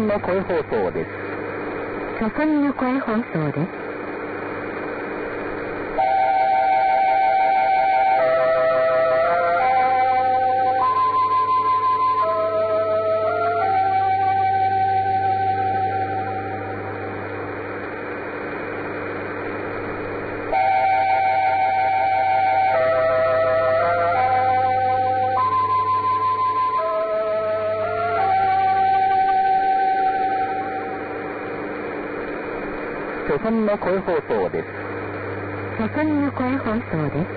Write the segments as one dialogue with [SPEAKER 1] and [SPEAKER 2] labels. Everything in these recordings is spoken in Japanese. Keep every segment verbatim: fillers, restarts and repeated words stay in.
[SPEAKER 1] の声放送です。
[SPEAKER 2] 朝鮮の声放送です。
[SPEAKER 1] 朝鮮の声放送です。
[SPEAKER 2] 朝鮮の声放送です。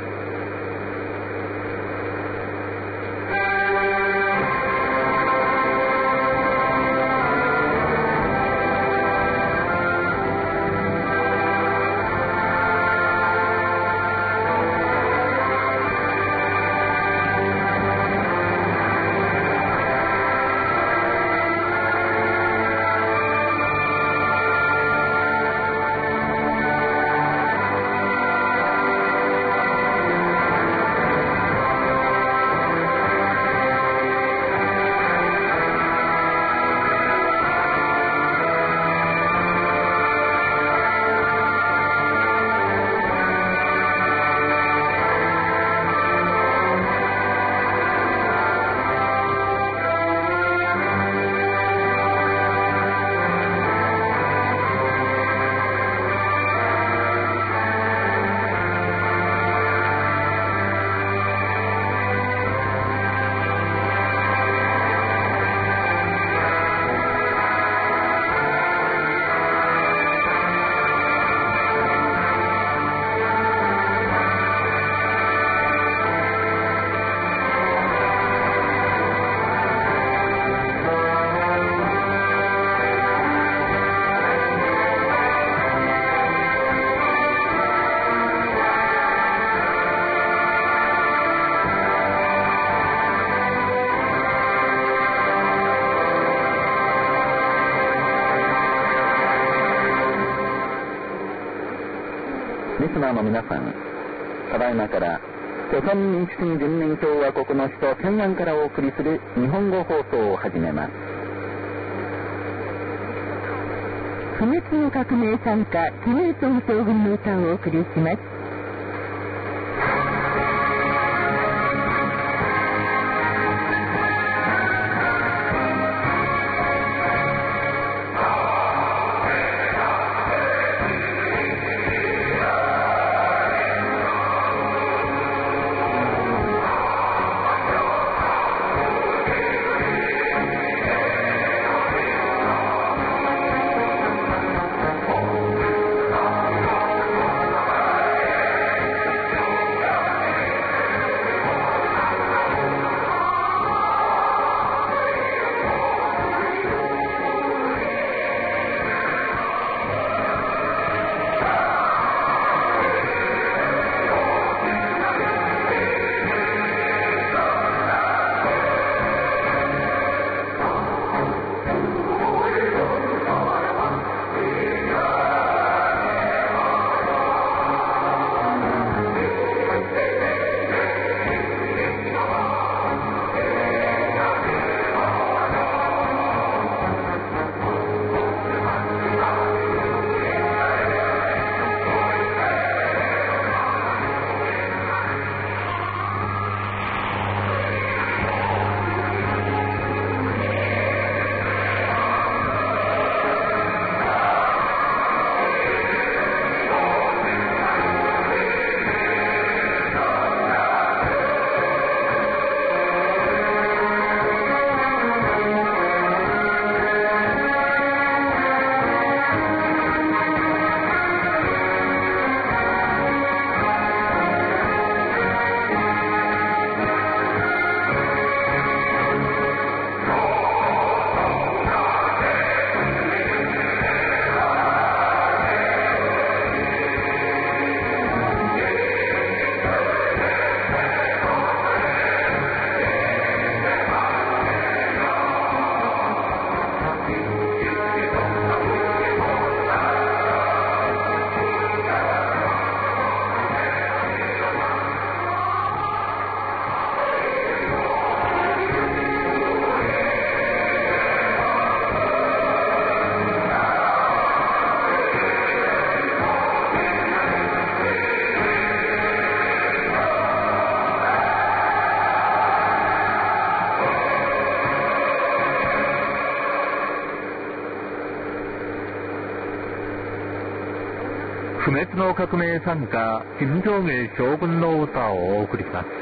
[SPEAKER 1] リスナーの皆さん、ただいまから朝鮮民主主義人民共和国の首都平壌からお送りする日本語放送を始めます。
[SPEAKER 2] 不滅の革命参加キム・イルソン将軍の歌をお送りします。
[SPEAKER 3] Oh 不滅の革命参加金正恩将軍の歌をお送りします。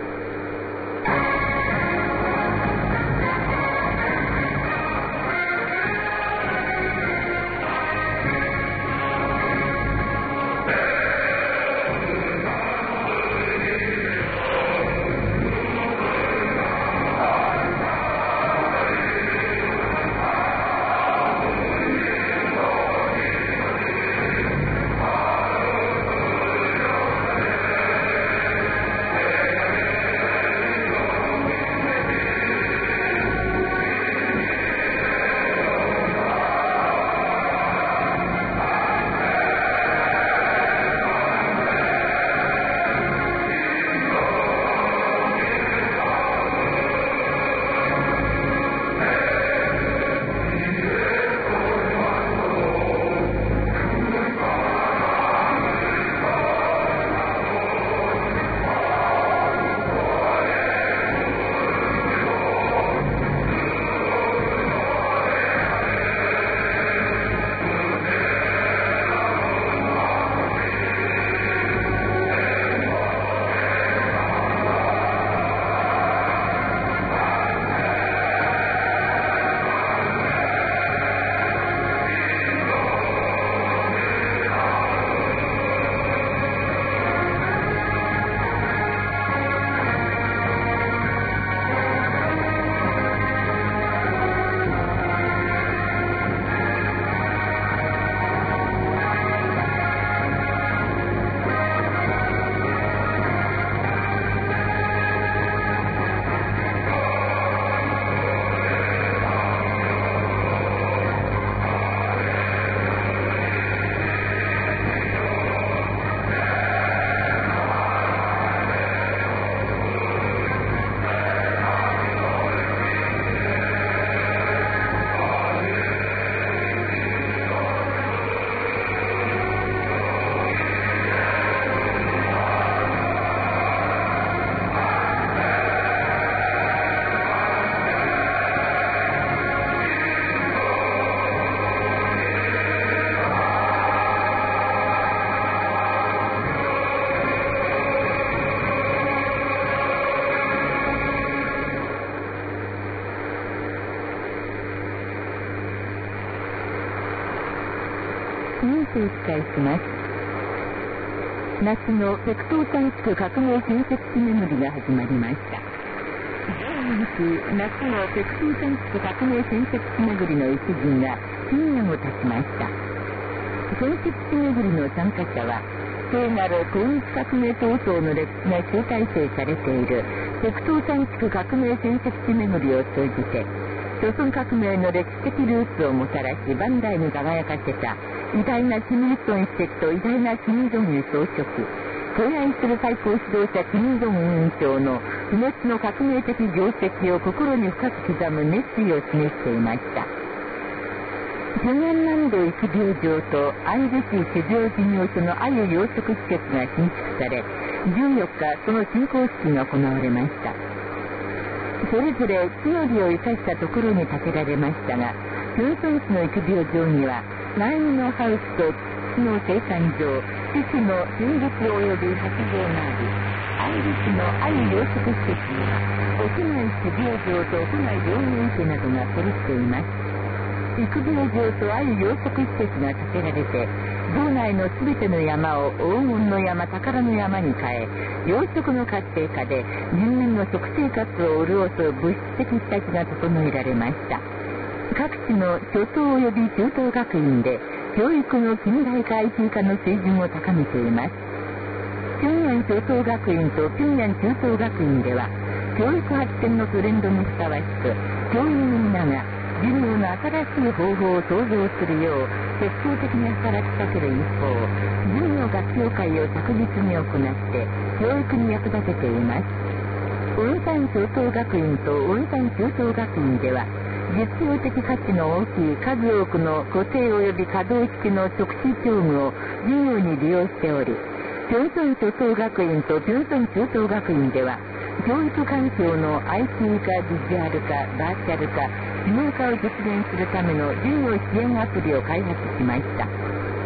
[SPEAKER 2] ニュースをお伝えします。夏の北東短縮革命建設地巡りが始まりました。夏の北東短縮革命建設地巡りの一陣が平壌を立ちました。建設地巡りの参加者は聖なる統一革命闘争の歴史が集大成されている北東短縮革命建設地巡りを通じて朝鮮革命の歴史的ルーツをもたらし万代に輝かせた偉大な金日成主席と偉大な金正恩総書記、敬愛する最高指導者金正恩委員長の不滅の革命的業績を心に深く刻む熱意を示していました。平壌南道疫病場と安城市酒造事業所の鮎養殖施設が新築され、じゅうよっかその竣工式が行われました。それぞれ地の利を生かしたところに建てられましたが、平壌市の疫病場には苗木のハウスと土の生産場、種子の品物及び発場があり、安城市の鮎養殖施設には屋内酒病場と屋内病院池などが揃っています。疫病場と鮎養殖施設が建てられて、道内のすべての山を黄金の山、宝の山に変え、養殖の活性化で人民の食生活を潤す物質的下地が整えられました。各地の初等及び中等学院で教育の近代化 アイティー 化の水準を高めています。平壌初等学院と平壌中等学院では、教育発展のトレンドにふさわしく、教員皆が授業の新しい方法を創造するよう積極的に働きかける一方、授業学習会を着実に行って教育に役立てています。雲山初等学院と雲山中等学院では、実用的価値の大きい数多くの固定及び可動式の直視教具を授業に利用しており、平壌初等学院と平壌中等学院では、教育環境の アイティー 化、ビジュアル化、バーチャル化、機能化を実現するための授業支援アプリを開発しました。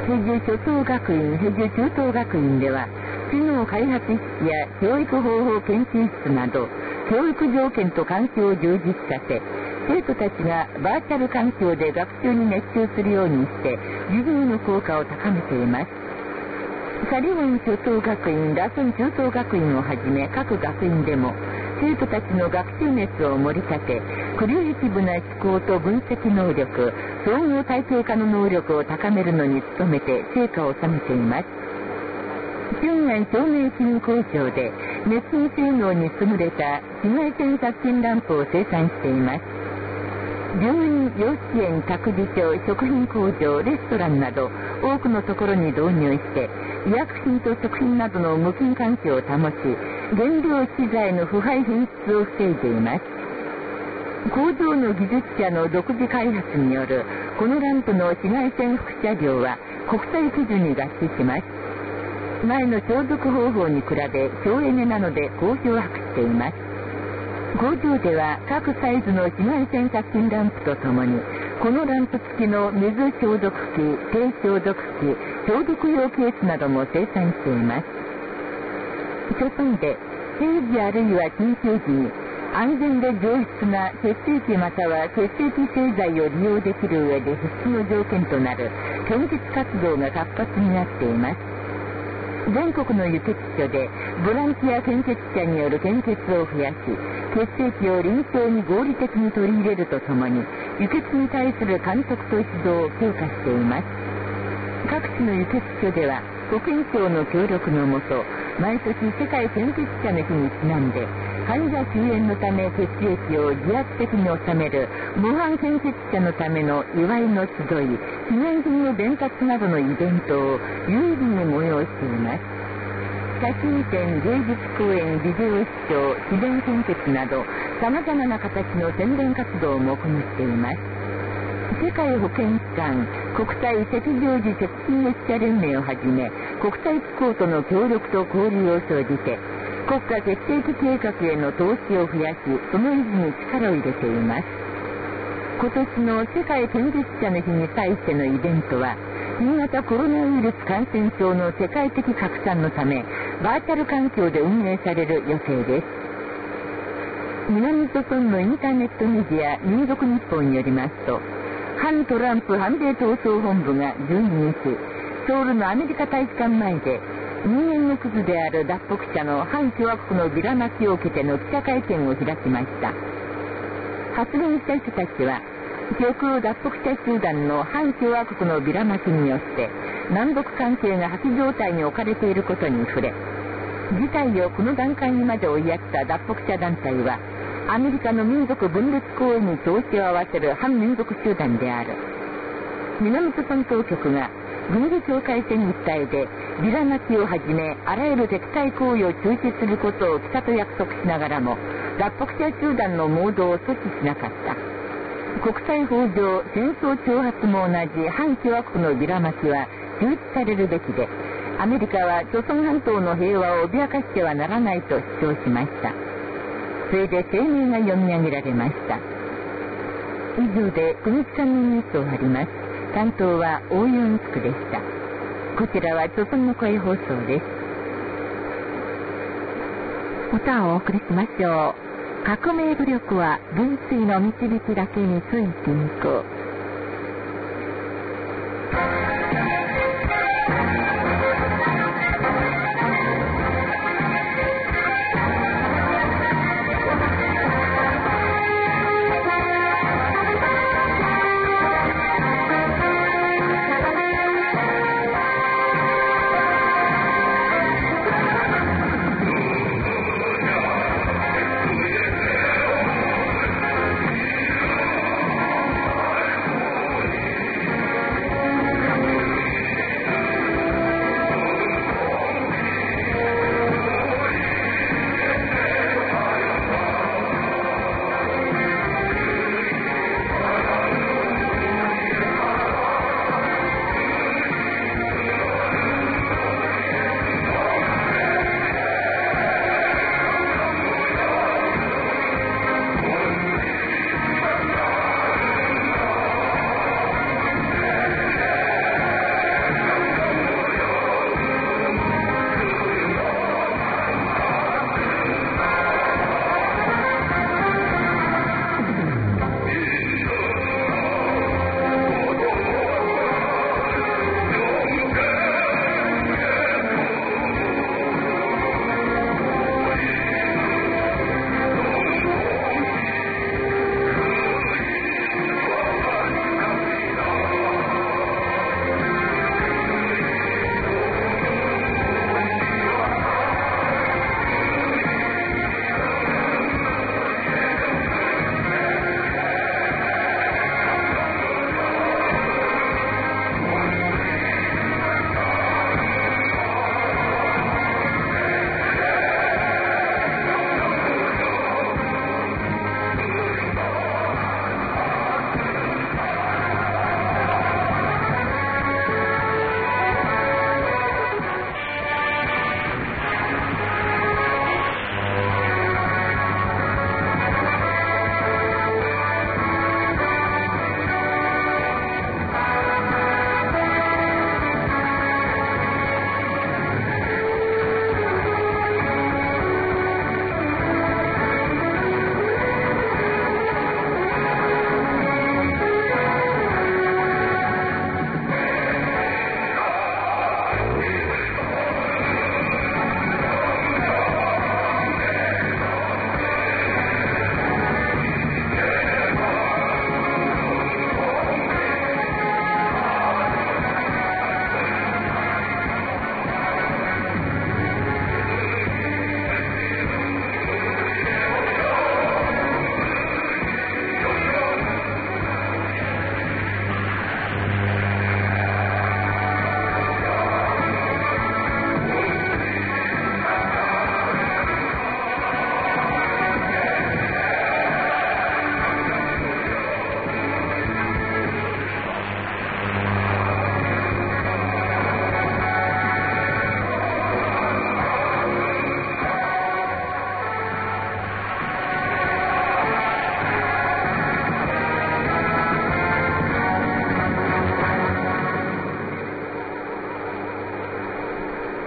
[SPEAKER 2] ヘジュ初等学院、ヘジュ中等学院では、知能開発室や教育方法研究室など、教育条件と環境を充実させ、生徒たちがバーチャル環境で学習に熱中するようにして、授業の効果を高めています。サリウォン初等学院、ラソン中等学院をはじめ各学院でも、生徒たちの学習熱を盛り立て、クリエイティブな思考と分析能力、総合体系化の能力を高めるのに努めて成果を収めています。ピョンヤン照明品工場で熱に性能に優れた紫外線殺菌ランプを生産しています。病院、幼稚園、託児所、食品工場、レストランなど多くのところに導入して医薬品と食品などの無菌環境を保ち、原料資材の腐敗品質を防いでいます。工場の技術者の独自開発によるこのランプの紫外線輻射量は国際基準に合致します。前の消毒方法に比べ省エネなので好評を博しています。工場では各サイズの紫外線殺菌ランプとともに、このランプ付きの水消毒機、低消毒機、消毒用ケースなども生産しています。著村で平時あるいは緊急時に安全で上質な血液または血液製剤を利用できる上で必須の条件となる献血活動が活発になっています。全国の輸血所でボランティア献血者による献血を増やし、血液を臨床に合理的に取り入れるとともに、輸血に対する監督と指導を強化しています。各地の輸血所では保健省の協力のもと、毎年世界献血者の日にちなんで、患者救援のため血液を自発的に収める模範献血者のための祝いの集い、記念品の伝達などのイベントを有意義に催しています。写真展、芸術公演、ビデオ視聴、自然献血など様々な形の宣伝活動も行っています。世界保健機関、国際赤十字赤新月社連盟をはじめ、国際機構との協力と交流を生じて、国家血液計画への投資を増やし、その維持に力を入れています。今年の世界献血者の日に際してのイベントは、新型コロナウイルス感染症の世界的拡散のため、バーチャル環境で運営される予定です。南朝村のインターネットメディア民族日報によりますと、反トランプ反米闘争本部がじゅうににち、ソウルのアメリカ大使館前で、人間のクズである脱北者の反共和国のビラまきを受けての記者会見を開きました。発言した人たちは、極右脱北者集団の反共和国のビラまきによって、南北関係が破棄状態に置かれていることに触れ、事態をこの段階にまで追いやった脱北者団体は、アメリカの民族分裂行為に調子を合わせる反民族集団である。南朝鮮当局が軍事境界線一帯でビラまきをはじめあらゆる敵対行為を中止することを北と約束しながらも、脱北者集団の盲導を阻止しなかった。国際法上戦争挑発も同じ反共和国のビラまきは中止されるべきで、アメリカは朝鮮半島の平和を脅かしてはならないと主張しました。それで声明が読み上げられました。以上でくにちさんのニュースを終わります。担当はオーユンスクでした。こちらは朝鮮の声放送です。歌をお送りしましょう。革命武力は純粋の導きだけについていく。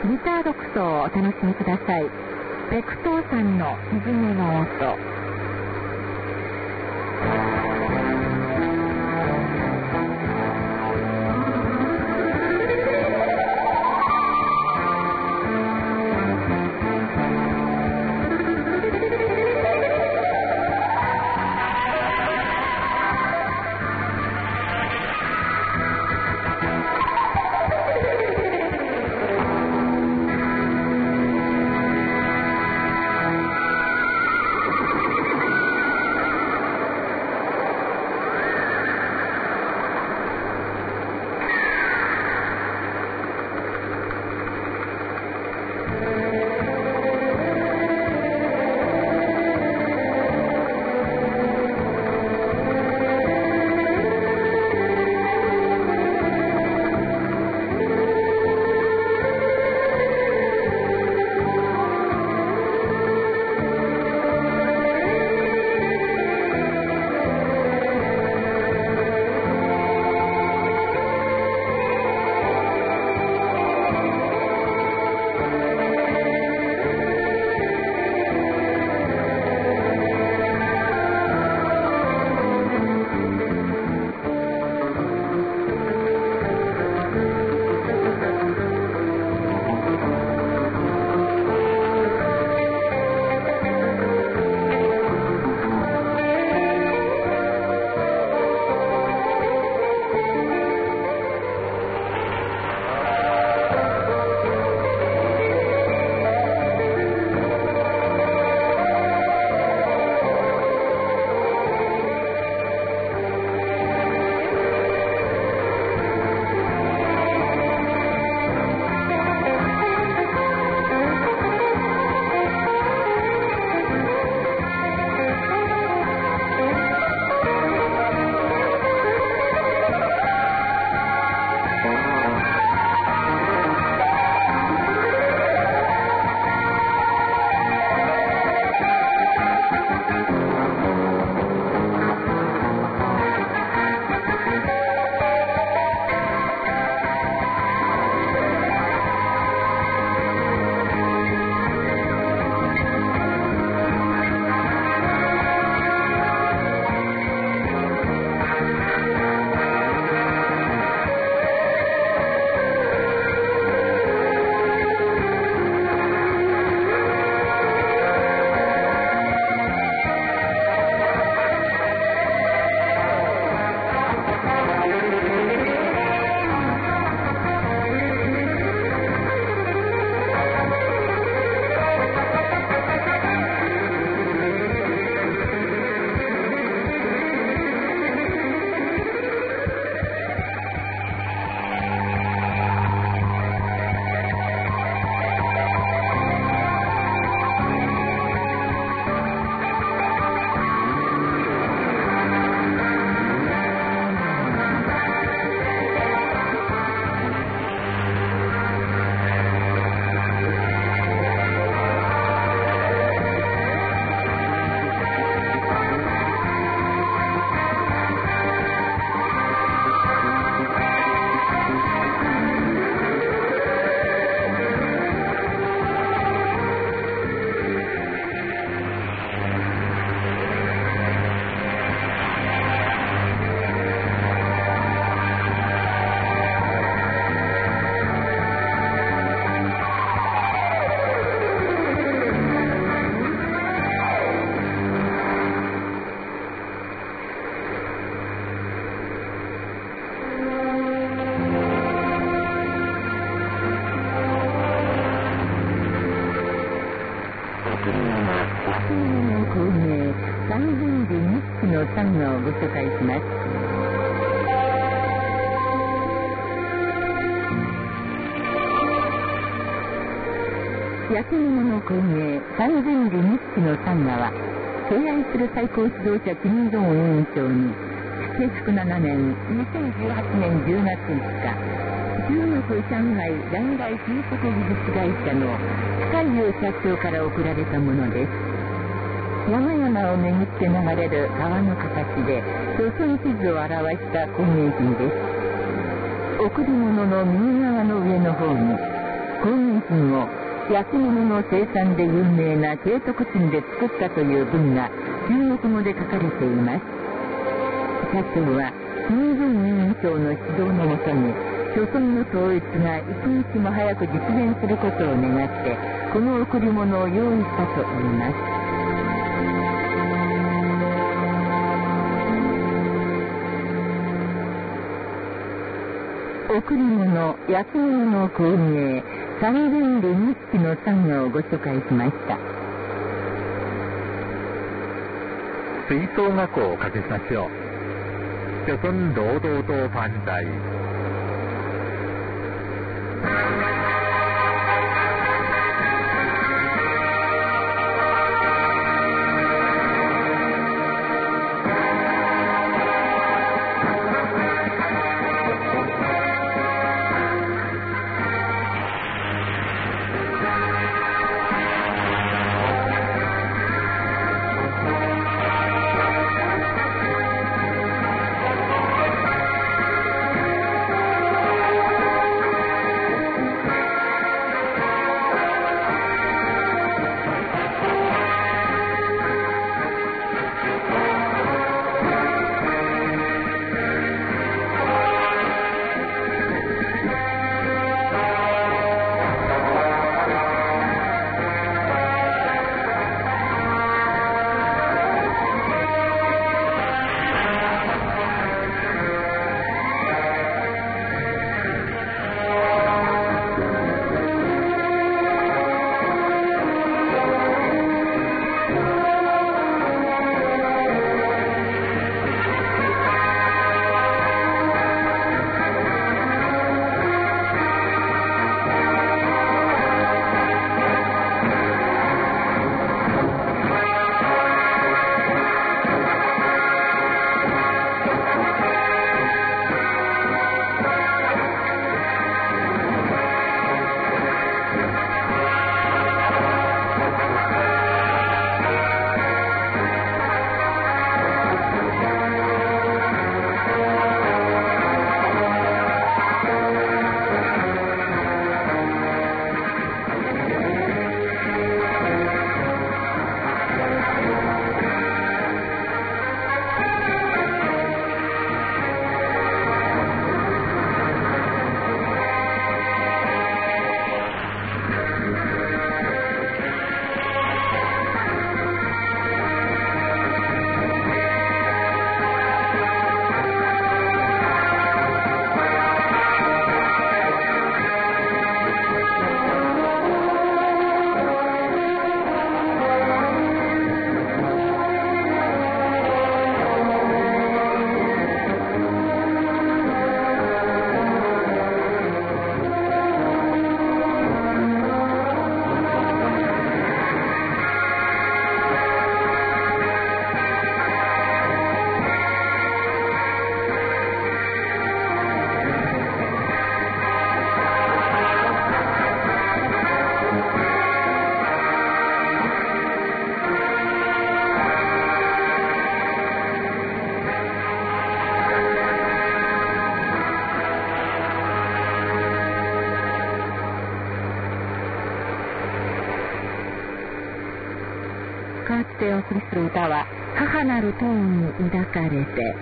[SPEAKER 2] ギター独奏をお楽しみください。ベクトーさんのひずめの音。サンガをご紹介します。焼き物の工芸三千里日記のサンガは敬愛する最高指導者金正恩委員長にせいしくななねんにせんじゅうはちねんじゅうがついつか中国上海断崖風速技術会社の海洋社長から贈られたものです。山々を巡って流れる川の形で朝鮮地図を表した工芸品です。贈り物の右側の上の方に工芸品を焼き物の生産で有名な慶徳鎮で作ったという文が中国語で書かれています。社長は金正委員長の指導のもとに朝鮮の統一が一日も早く実現することを願ってこの贈り物を用意したといいます。贈り物、焼き物の工芸、三元理日記の作業をご紹介しました。
[SPEAKER 3] 吹奏楽をかけましょう。朝鮮労働党反対。
[SPEAKER 2] 代わってお送りする歌は母なる塔に抱かれて。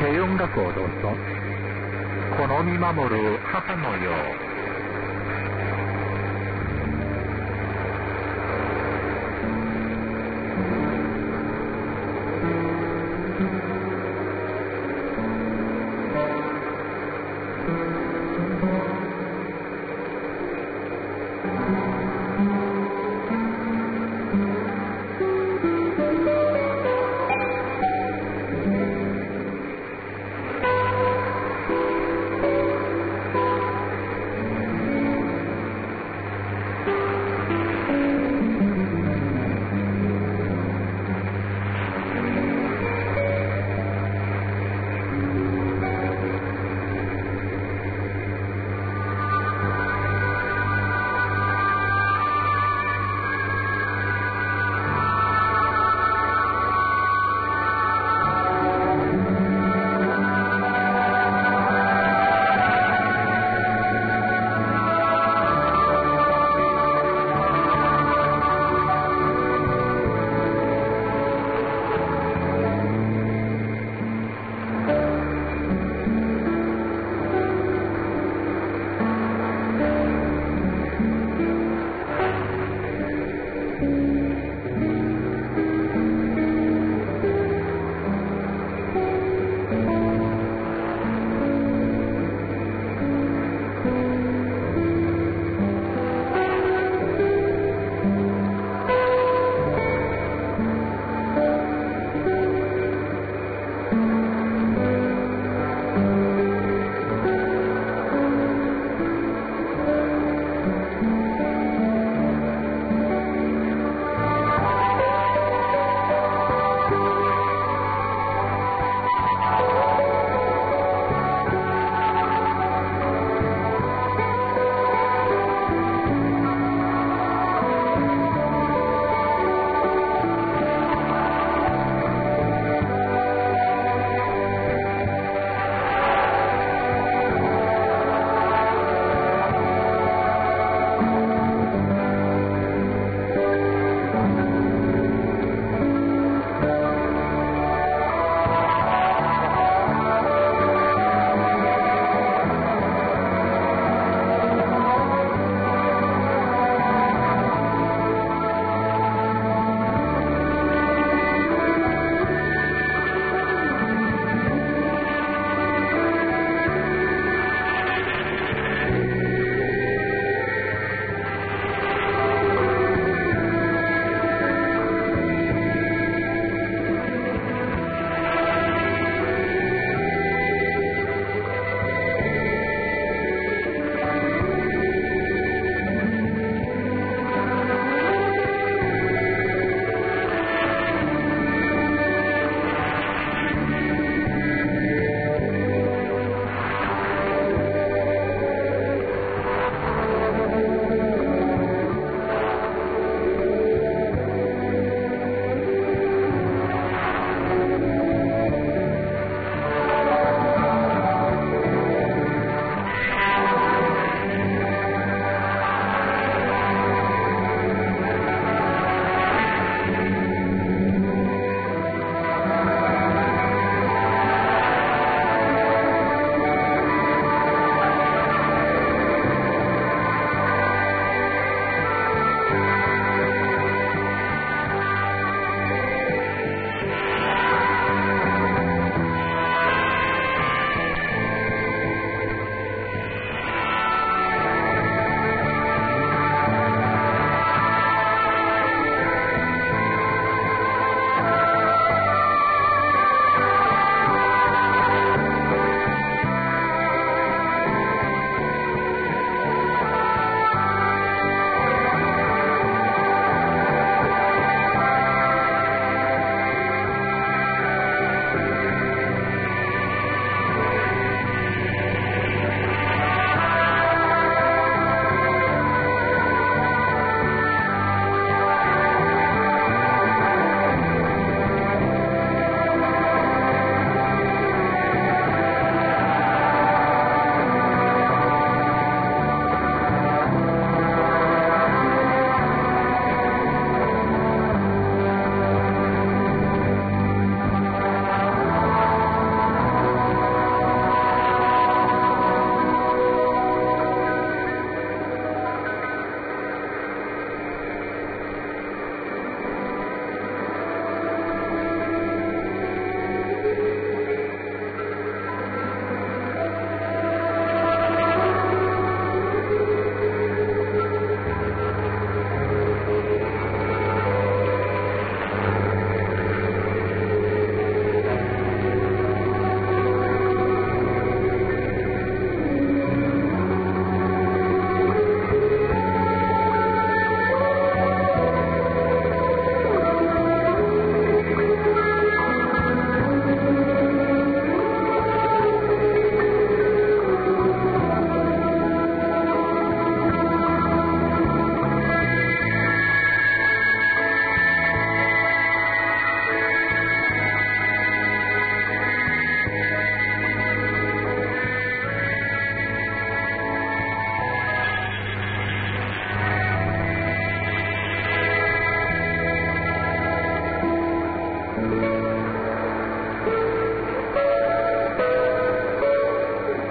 [SPEAKER 3] 軽音楽をどうぞ。この見守る母のよう。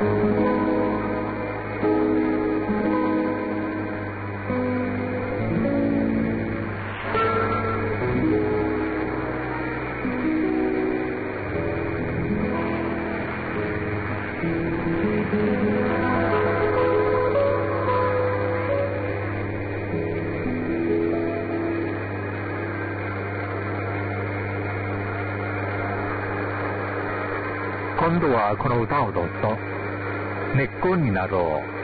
[SPEAKER 3] 今度はこの歌をどうぞ。根っこになろう。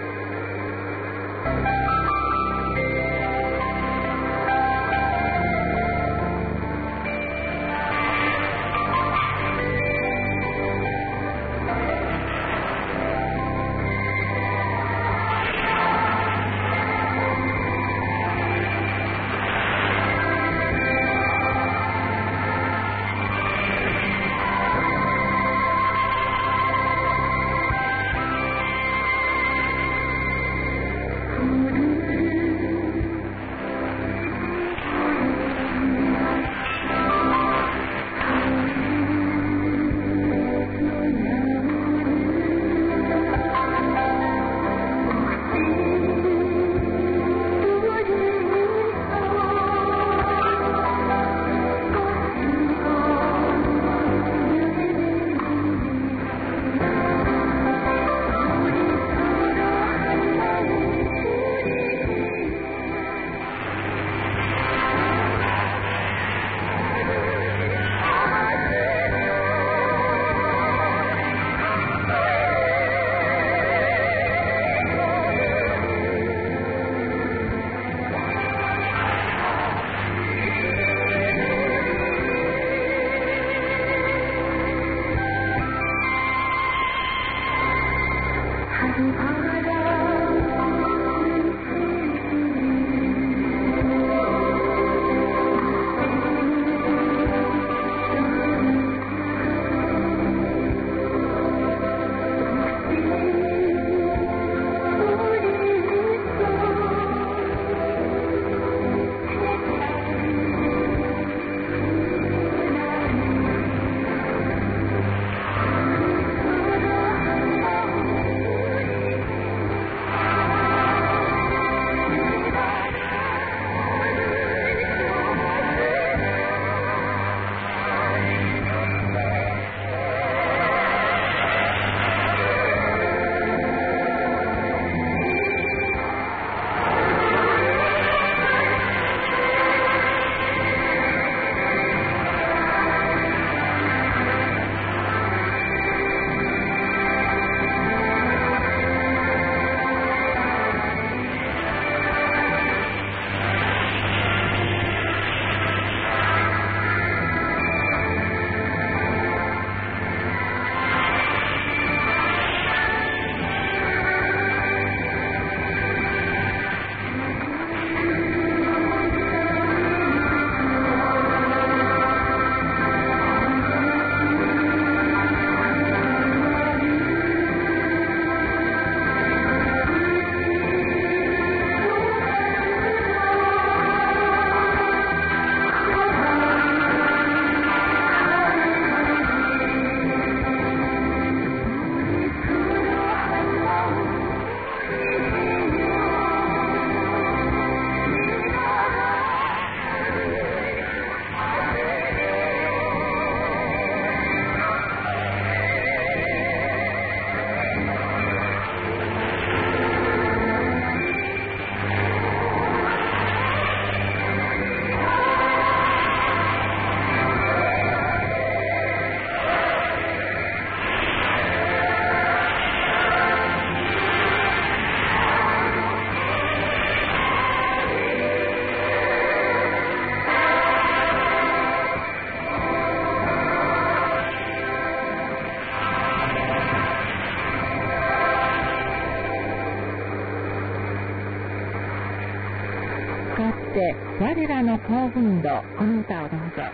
[SPEAKER 2] して我らの興奮度、この歌をどうぞ。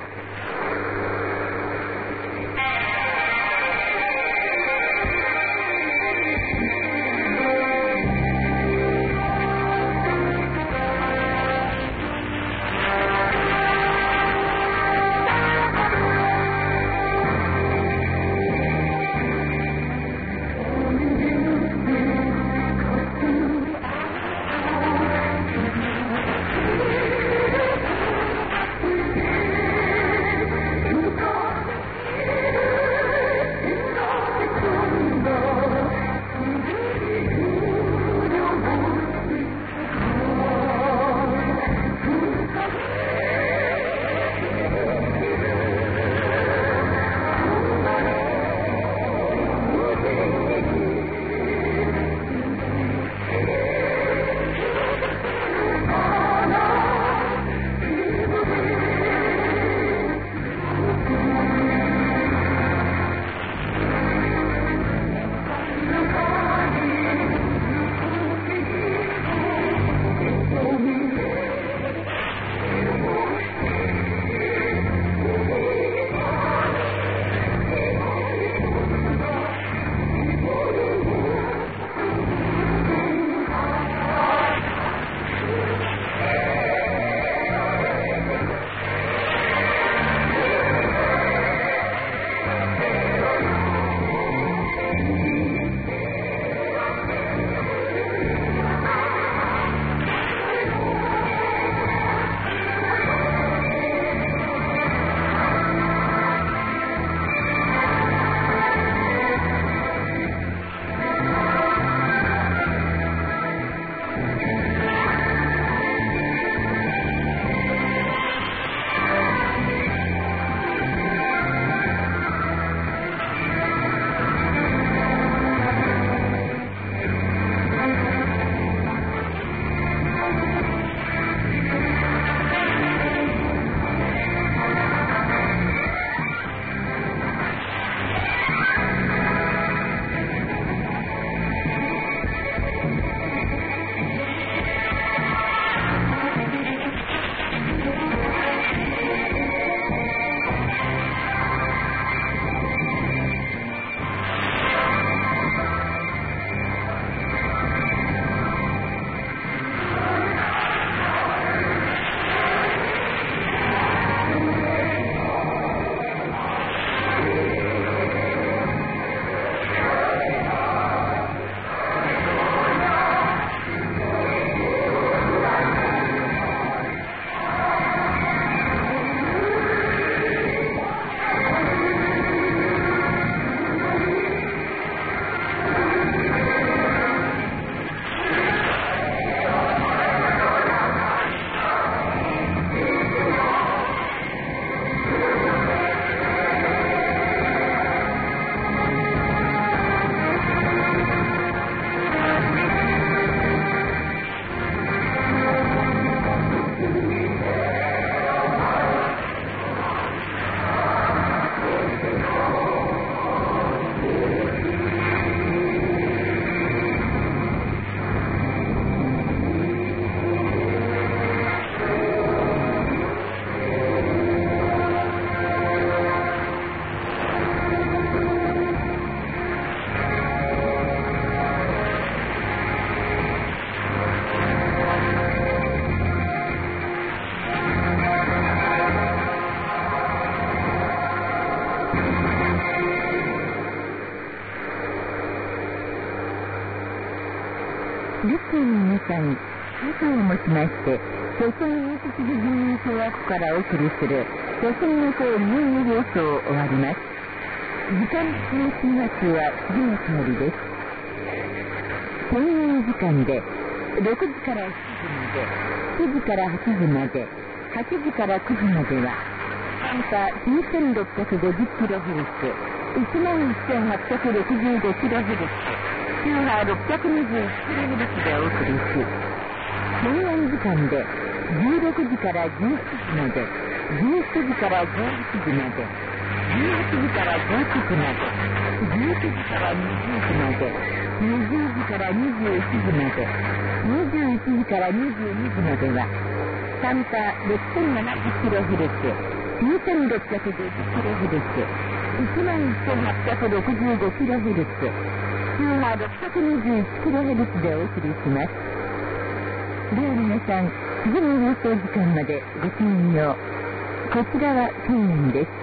[SPEAKER 2] リスの皆さん、朝をもしまして、朝鮮民主主義人民共和国からお送りする朝鮮の日本語放送を終わります。時間の進末は次の通りです。平壌時間でろくじからしちじまで、しちじからはちじまで、はちじからくじまでは、単価きゅうせんろっぴゃくごじゅっキロヘルツ、いちまんせんはっぴゃくろくじゅうごキロヘルツ、周波ろっぴゃくにじゅういちキロヘルツでお送りし、平壌時間でじゅうろくじからじゅうしちじまで、じゅうしちじからじゅうはちじまで、じゅうはちじからじゅうくじまで、じゅうくじからにじゅうじまで、にじゅうじからにじゅういちじまで、にじゅういちじからにじゅうにじまでは、単価ろくせんななじゅっキロヘルツ、きゅうせんろっぴゃくごじゅっキロヘルツ、いちまんせんはっぴゃくろくじゅうごキロヘルツ、周波ろっぴゃくにじゅういちキロヘルツでお送りします。では皆さん、次の放送時間までごきげんよう。こちらはケインです。